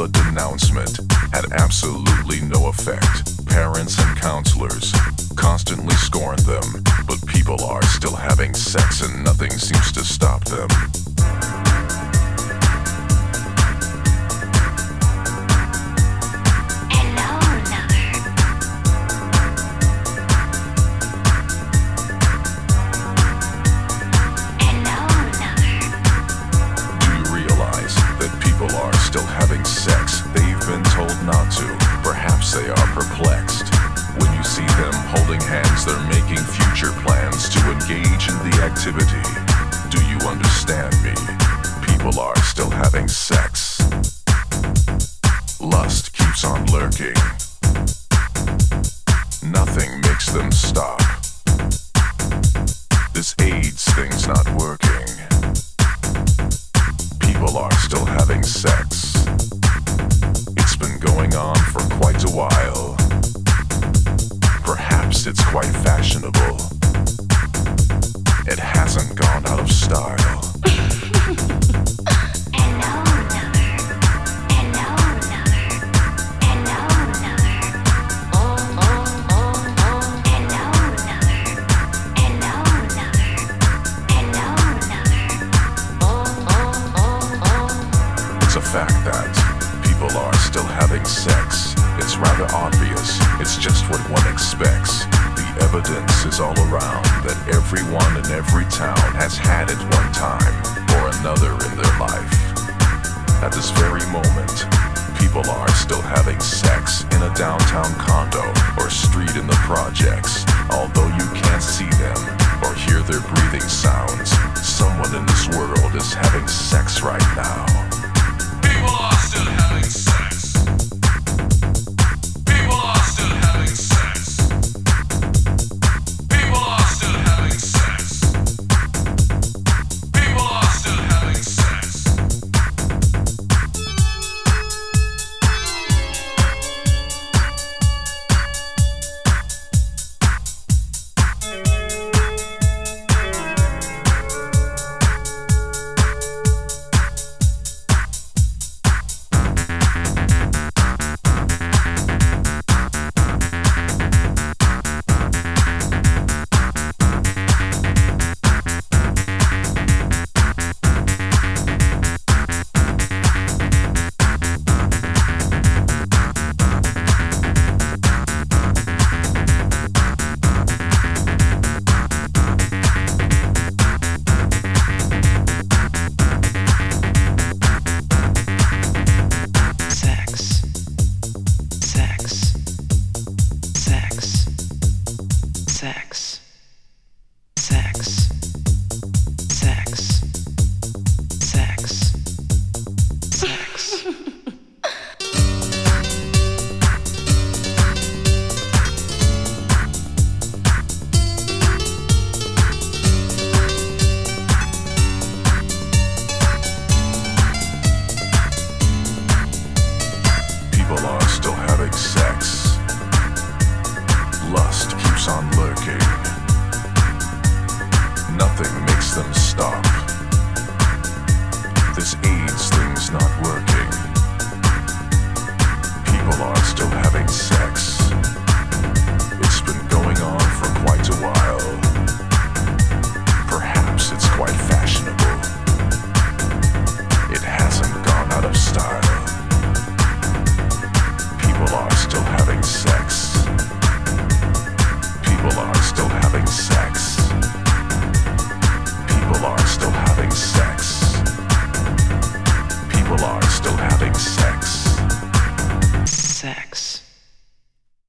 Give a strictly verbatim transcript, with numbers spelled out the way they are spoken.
the denouncement had absolutely no effect. Parents and counselors constantly scorn them, but people are still having sex and nothing seems to stop them. Still having sex, they've been told not to. Perhaps they are perplexed. When you see them holding hands, they're making future plans to engage in the activity. Do you understand me? People are still having sex. Lust keeps on lurking. Nothing makes them stop. This AIDS thing's not working. People are still having sex. It's been going on for quite a while. Perhaps it's quite fashionable. It hasn't gone out of style. It's a fact that people are still having sex. It's rather obvious, it's just what one expects. The evidence is all around that everyone in every town has had it one time or another in their life. At this very moment, people are still having sex in a downtown condo or street in the projects. Although you can't see them or hear their breathing sounds, someone in this world is having sex right now.